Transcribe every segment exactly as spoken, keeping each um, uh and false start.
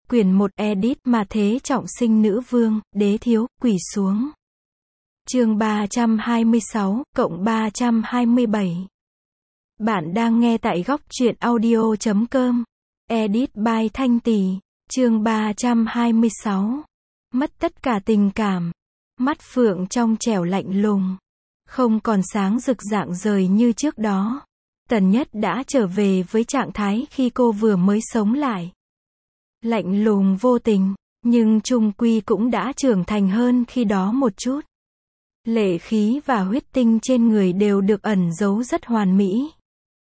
Quyển một edit mà thế trọng sinh nữ vương, đế thiếu, quỳ xuống. Chương ba trăm hai mươi sáu, cộng ba trăm hai mươi bảy. Bạn đang nghe tại góc truyện audio chấm com. Edit by Thanh Tỳ. Chương ba trăm hai mươi sáu. Mất tất cả tình cảm. Mắt Phượng trong trẻo lạnh lùng. Không còn sáng rực rạng rời như trước đó. Tần Nhất đã trở về với trạng thái khi cô vừa mới sống lại. Lạnh lùng vô tình, nhưng chung quy cũng đã trưởng thành hơn khi đó một chút. Lệ khí và huyết tinh trên người đều được ẩn giấu rất hoàn mỹ.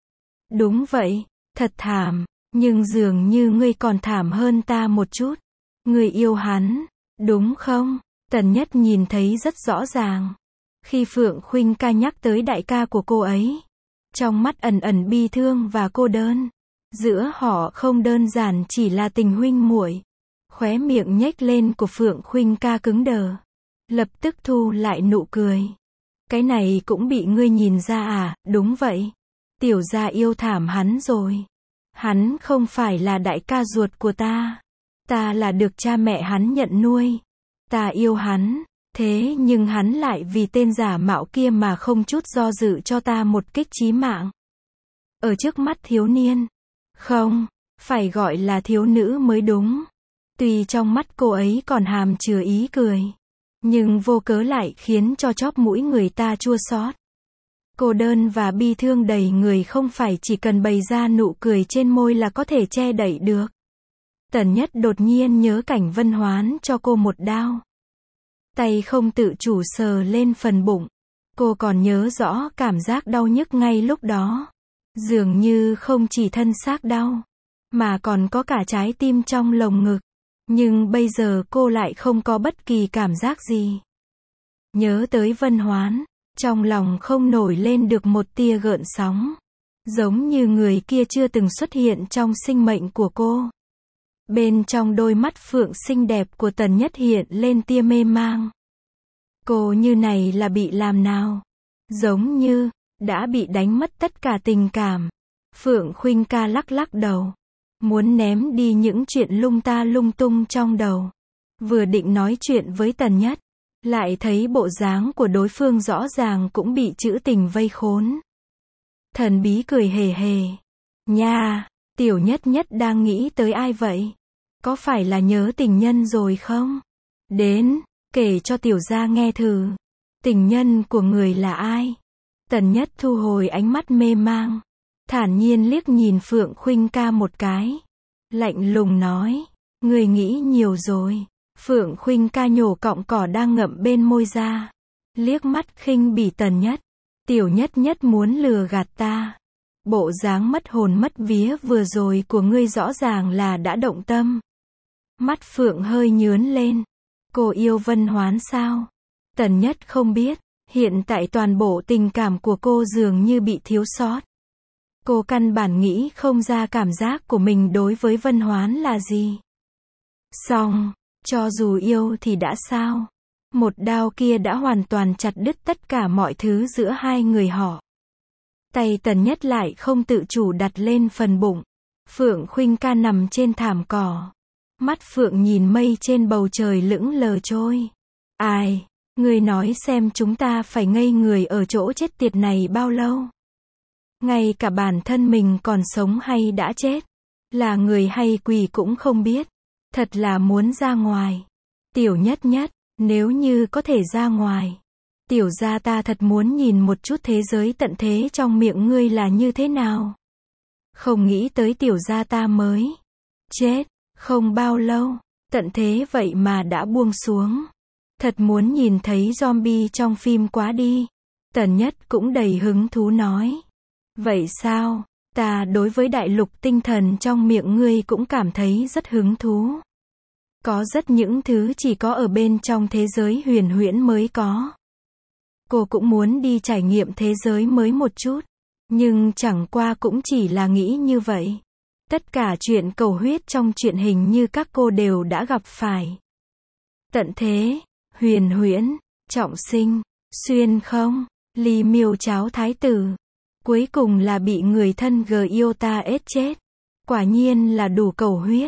Đúng vậy, thật thảm, nhưng dường như ngươi còn thảm hơn ta một chút. Ngươi yêu hắn, đúng không? Tần Nhất nhìn thấy rất rõ ràng. Khi Phượng Khuynh ca nhắc tới đại ca của cô ấy, trong mắt ẩn ẩn bi thương và cô đơn. Giữa họ không đơn giản chỉ là tình huynh muội. Khóe miệng nhếch lên của Phượng Khuynh ca cứng đờ. Lập tức thu lại nụ cười. Cái này cũng bị ngươi nhìn ra à? Đúng vậy. Tiểu gia yêu thảm hắn rồi. Hắn không phải là đại ca ruột của ta. Ta là được cha mẹ hắn nhận nuôi. Ta yêu hắn. Thế nhưng hắn lại vì tên giả mạo kia mà không chút do dự cho ta một kích chí mạng. Ở trước mắt thiếu niên. Không, phải gọi là thiếu nữ mới đúng. Tuy trong mắt cô ấy còn hàm chứa ý cười, nhưng vô cớ lại khiến cho chóp mũi người ta chua xót. Cô đơn và bi thương đầy người không phải chỉ cần bày ra nụ cười trên môi là có thể che đậy được. Tần Nhất đột nhiên nhớ cảnh Vân Hoán cho cô một đao. Tay không tự chủ sờ lên phần bụng. Cô còn nhớ rõ cảm giác đau nhức ngay lúc đó. Dường như không chỉ thân xác đau, mà còn có cả trái tim trong lồng ngực. Nhưng bây giờ cô lại không có bất kỳ cảm giác gì. Nhớ tới Vân Hoán, trong lòng không nổi lên được một tia gợn sóng. Giống như người kia chưa từng xuất hiện trong sinh mệnh của cô. Bên trong đôi mắt phượng xinh đẹp của Tần Nhất hiện lên tia mê mang. Cô như này là bị làm nào? Giống như đã bị đánh mất tất cả tình cảm. Phượng Khuynh ca lắc lắc đầu. Muốn ném đi những chuyện lung ta lung tung trong đầu. Vừa định nói chuyện với Tần Nhất. Lại thấy bộ dáng của đối phương rõ ràng cũng bị trữ tình vây khốn. Thần bí cười hề hề. Nha, Tiểu Nhất Nhất đang nghĩ tới ai vậy? Có phải là nhớ tình nhân rồi không? Đến, kể cho tiểu gia nghe thử. Tình nhân của người là ai? Tần Nhất thu hồi ánh mắt mê mang. Thản nhiên liếc nhìn Phượng Khuynh ca một cái. Lạnh lùng nói. Người nghĩ nhiều rồi. Phượng Khuynh ca nhổ cọng cỏ đang ngậm bên môi ra. Liếc mắt khinh bỉ Tần Nhất. Tiểu Nhất Nhất muốn lừa gạt ta. Bộ dáng mất hồn mất vía vừa rồi của ngươi rõ ràng là đã động tâm. Mắt Phượng hơi nhướn lên. Cô yêu Vân Hoán sao? Tần Nhất không biết. Hiện tại toàn bộ tình cảm của cô dường như bị thiếu sót. Cô căn bản nghĩ không ra cảm giác của mình đối với Vân Hoán là gì. Xong, cho dù yêu thì đã sao? Một đao kia đã hoàn toàn chặt đứt tất cả mọi thứ giữa hai người họ. Tay Tần Nhất lại không tự chủ đặt lên phần bụng. Phượng Khuynh ca nằm trên thảm cỏ. Mắt Phượng nhìn mây trên bầu trời lững lờ trôi. Ai? Ngươi nói xem chúng ta phải ngây người ở chỗ chết tiệt này bao lâu? Ngay cả bản thân mình còn sống hay đã chết, là người hay quỷ cũng không biết. Thật là muốn ra ngoài. Tiểu Nhất Nhất, nếu như có thể ra ngoài, tiểu gia ta thật muốn nhìn một chút thế giới tận thế trong miệng ngươi là như thế nào. Không nghĩ tới tiểu gia ta mới chết, không bao lâu, tận thế vậy mà đã buông xuống. Thật muốn nhìn thấy zombie trong phim quá đi. Tần Nhất cũng đầy hứng thú nói. Vậy sao? Ta đối với đại lục tinh thần trong miệng ngươi cũng cảm thấy rất hứng thú. Có rất những thứ chỉ có ở bên trong thế giới huyền huyễn mới có. Cô cũng muốn đi trải nghiệm thế giới mới một chút. Nhưng chẳng qua cũng chỉ là nghĩ như vậy. Tất cả chuyện cầu huyết trong truyện hình như các cô đều đã gặp phải. Tận thế, huyền huyễn, trọng sinh, xuyên không, ly miêu cháo thái tử. Cuối cùng là bị người thân Giota ết chết. Quả nhiên là đủ cầu huyết.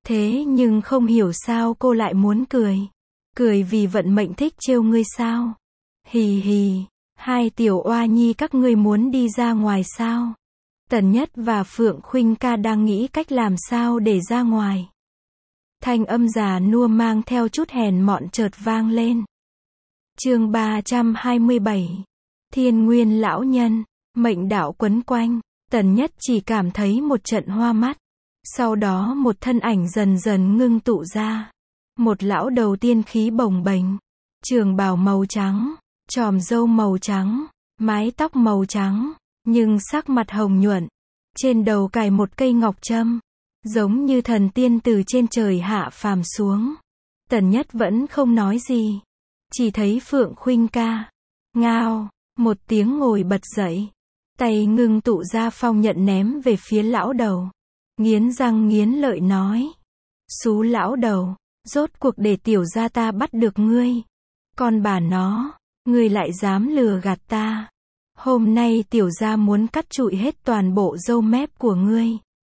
Thế nhưng không hiểu sao cô lại muốn cười. Cười vì vận mệnh thích trêu ngươi sao? Hì hì, hai tiểu oa nhi các ngươi muốn đi ra ngoài sao? Tần Nhất và Phượng Khuynh ca đang nghĩ cách làm sao để ra ngoài. Thanh âm già nua mang theo chút hèn mọn chợt vang lên. Chương ba trăm hai mươi bảy. Thiên Nguyên lão nhân, mệnh đạo quấn quanh, Tần Nhất chỉ cảm thấy một trận hoa mắt. Sau đó một thân ảnh dần dần ngưng tụ ra. Một lão đầu tiên khí bồng bềnh, trường bào màu trắng, chòm râu màu trắng, mái tóc màu trắng, nhưng sắc mặt hồng nhuận. Trên đầu cài một cây ngọc trâm, giống như thần tiên từ trên trời hạ phàm xuống. Tần Nhất vẫn không nói gì, chỉ thấy Phượng Khuynh ca, ngao, một tiếng ngồi bật dậy, tay ngưng tụ ra phong nhận ném về phía lão đầu. Nghiến răng nghiến lợi nói, xú lão đầu, rốt cuộc để tiểu gia ta bắt được ngươi. Con bà nó, ngươi lại dám lừa gạt ta. Hôm nay tiểu gia muốn cắt trụi hết toàn bộ râu mép của ngươi.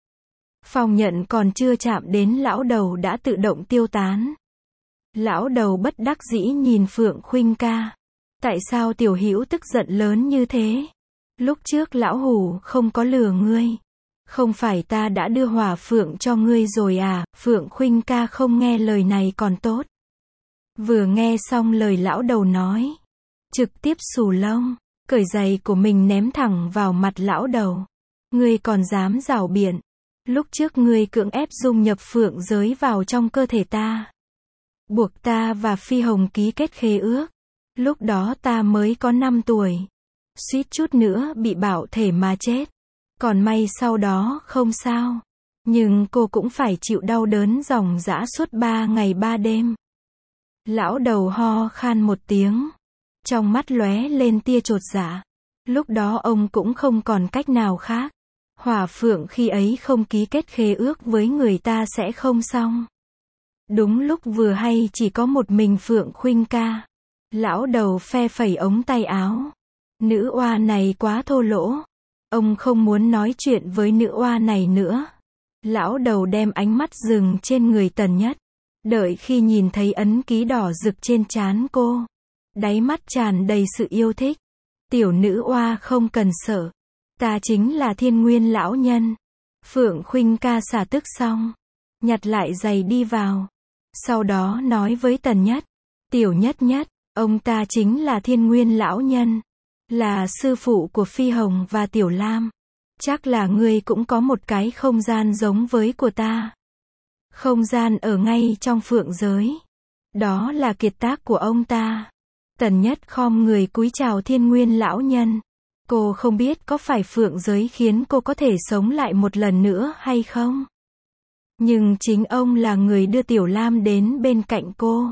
Phong nhận còn chưa chạm đến lão đầu đã tự động tiêu tán. Lão đầu bất đắc dĩ nhìn Phượng Khuynh ca. Tại sao tiểu hữu tức giận lớn như thế? Lúc trước lão hủ không có lừa ngươi. Không phải ta đã đưa hỏa phượng cho ngươi rồi à? Phượng Khuynh ca không nghe lời này còn tốt. Vừa nghe xong lời lão đầu nói, trực tiếp xù lông, cởi giày của mình ném thẳng vào mặt lão đầu. Ngươi còn dám giảo biện. Lúc trước ngươi cưỡng ép dung nhập phượng giới vào trong cơ thể ta. Buộc ta và Phi Hồng ký kết khế ước. Lúc đó ta mới có năm tuổi. Suýt chút nữa bị bạo thể mà chết. Còn may sau đó không sao. Nhưng cô cũng phải chịu đau đớn ròng rã suốt ba ngày ba đêm. Lão đầu ho khan một tiếng. Trong mắt lóe lên tia chột dạ. Lúc đó ông cũng không còn cách nào khác. Hỏa phượng khi ấy không ký kết khế ước với người ta sẽ không xong. Đúng lúc vừa hay chỉ có một mình Phượng Khuynh ca. Lão đầu phe phẩy ống tay áo. Nữ oa này quá thô lỗ. Ông không muốn nói chuyện với nữ oa này nữa. Lão đầu đem ánh mắt dừng trên người Tần Nhất. Đợi khi nhìn thấy ấn ký đỏ rực trên trán cô. Đáy mắt tràn đầy sự yêu thích. Tiểu nữ oa không cần sợ. Ta chính là Thiên Nguyên lão nhân. Phượng Khuynh ca xả tức xong. Nhặt lại giày đi vào. Sau đó nói với Tần Nhất. Tiểu Nhất Nhất, ông ta chính là Thiên Nguyên lão nhân. Là sư phụ của Phi Hồng và Tiểu Lam. Chắc là ngươi cũng có một cái không gian giống với của ta. Không gian ở ngay trong phượng giới. Đó là kiệt tác của ông ta. Tần Nhất khom người cúi chào Thiên Nguyên lão nhân. Cô không biết có phải phượng giới khiến cô có thể sống lại một lần nữa hay không? Nhưng chính ông là người đưa Tiểu Lam đến bên cạnh cô.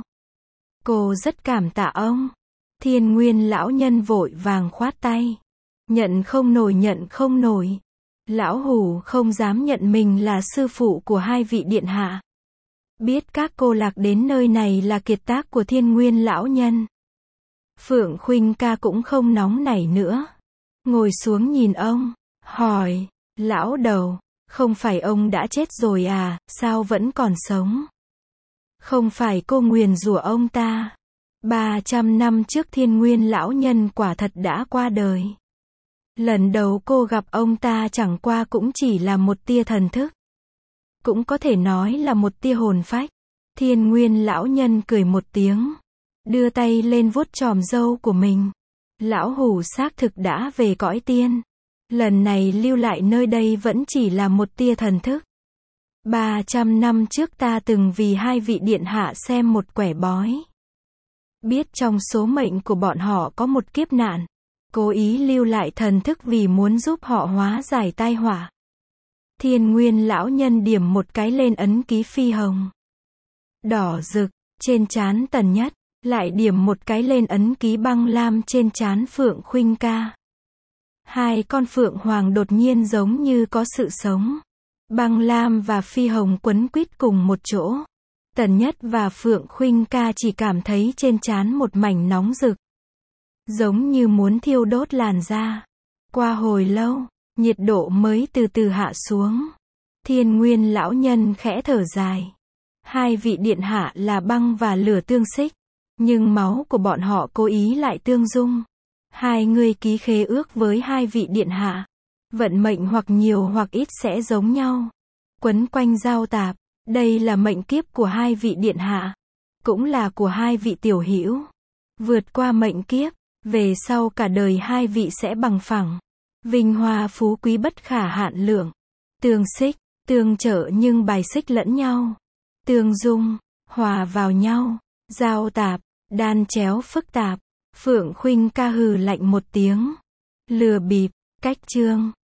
Cô rất cảm tạ ông. Thiên Nguyên lão nhân vội vàng khoát tay. Nhận không nổi nhận không nổi. Lão hủ không dám nhận mình là sư phụ của hai vị điện hạ. Biết các cô lạc đến nơi này là kiệt tác của Thiên Nguyên lão nhân. Phượng Khuynh ca cũng không nóng nảy nữa. Ngồi xuống nhìn ông, hỏi, lão đầu, không phải ông đã chết rồi à, sao vẫn còn sống? Không phải cô nguyền rủa ông ta. ba trăm năm trước Thiên Nguyên lão nhân quả thật đã qua đời. Lần đầu cô gặp ông ta chẳng qua cũng chỉ là một tia thần thức. Cũng có thể nói là một tia hồn phách. Thiên Nguyên lão nhân cười một tiếng. Đưa tay lên vuốt chòm râu của mình. Lão hủ xác thực đã về cõi tiên. Lần này lưu lại nơi đây vẫn chỉ là một tia thần thức. ba trăm năm trước ta từng vì hai vị điện hạ xem một quẻ bói. Biết trong số mệnh của bọn họ có một kiếp nạn. Cố ý lưu lại thần thức vì muốn giúp họ hóa giải tai họa. Thiên Nguyên lão nhân điểm một cái lên ấn ký Phi Hồng. Đỏ rực, trên trán Tần Nhất. Lại điểm một cái lên ấn ký băng lam trên trán Phượng Khuynh ca. Hai con phượng hoàng đột nhiên giống như có sự sống. Băng lam và Phi Hồng quấn quýt cùng một chỗ. Tần Nhất và Phượng Khuynh ca chỉ cảm thấy trên trán một mảnh nóng rực. Giống như muốn thiêu đốt làn da. Qua hồi lâu, nhiệt độ mới từ từ hạ xuống. Thiên Nguyên lão nhân khẽ thở dài. Hai vị điện hạ là băng và lửa tương xích, nhưng máu của bọn họ cố ý lại tương dung. Hai người ký khế ước với hai vị điện hạ. Vận mệnh hoặc nhiều hoặc ít sẽ giống nhau. Quấn quanh giao tạp. Đây là mệnh kiếp của hai vị điện hạ. Cũng là của hai vị tiểu hữu. Vượt qua mệnh kiếp. Về sau cả đời hai vị sẽ bằng phẳng. Vinh hoa phú quý bất khả hạn lượng. Tương xích, tương trợ nhưng bài xích lẫn nhau. Tương dung, hòa vào nhau. Giao tạp, đan chéo phức tạp. Phượng Khuynh ca hừ lạnh một tiếng. Lừa bịp, cách chương.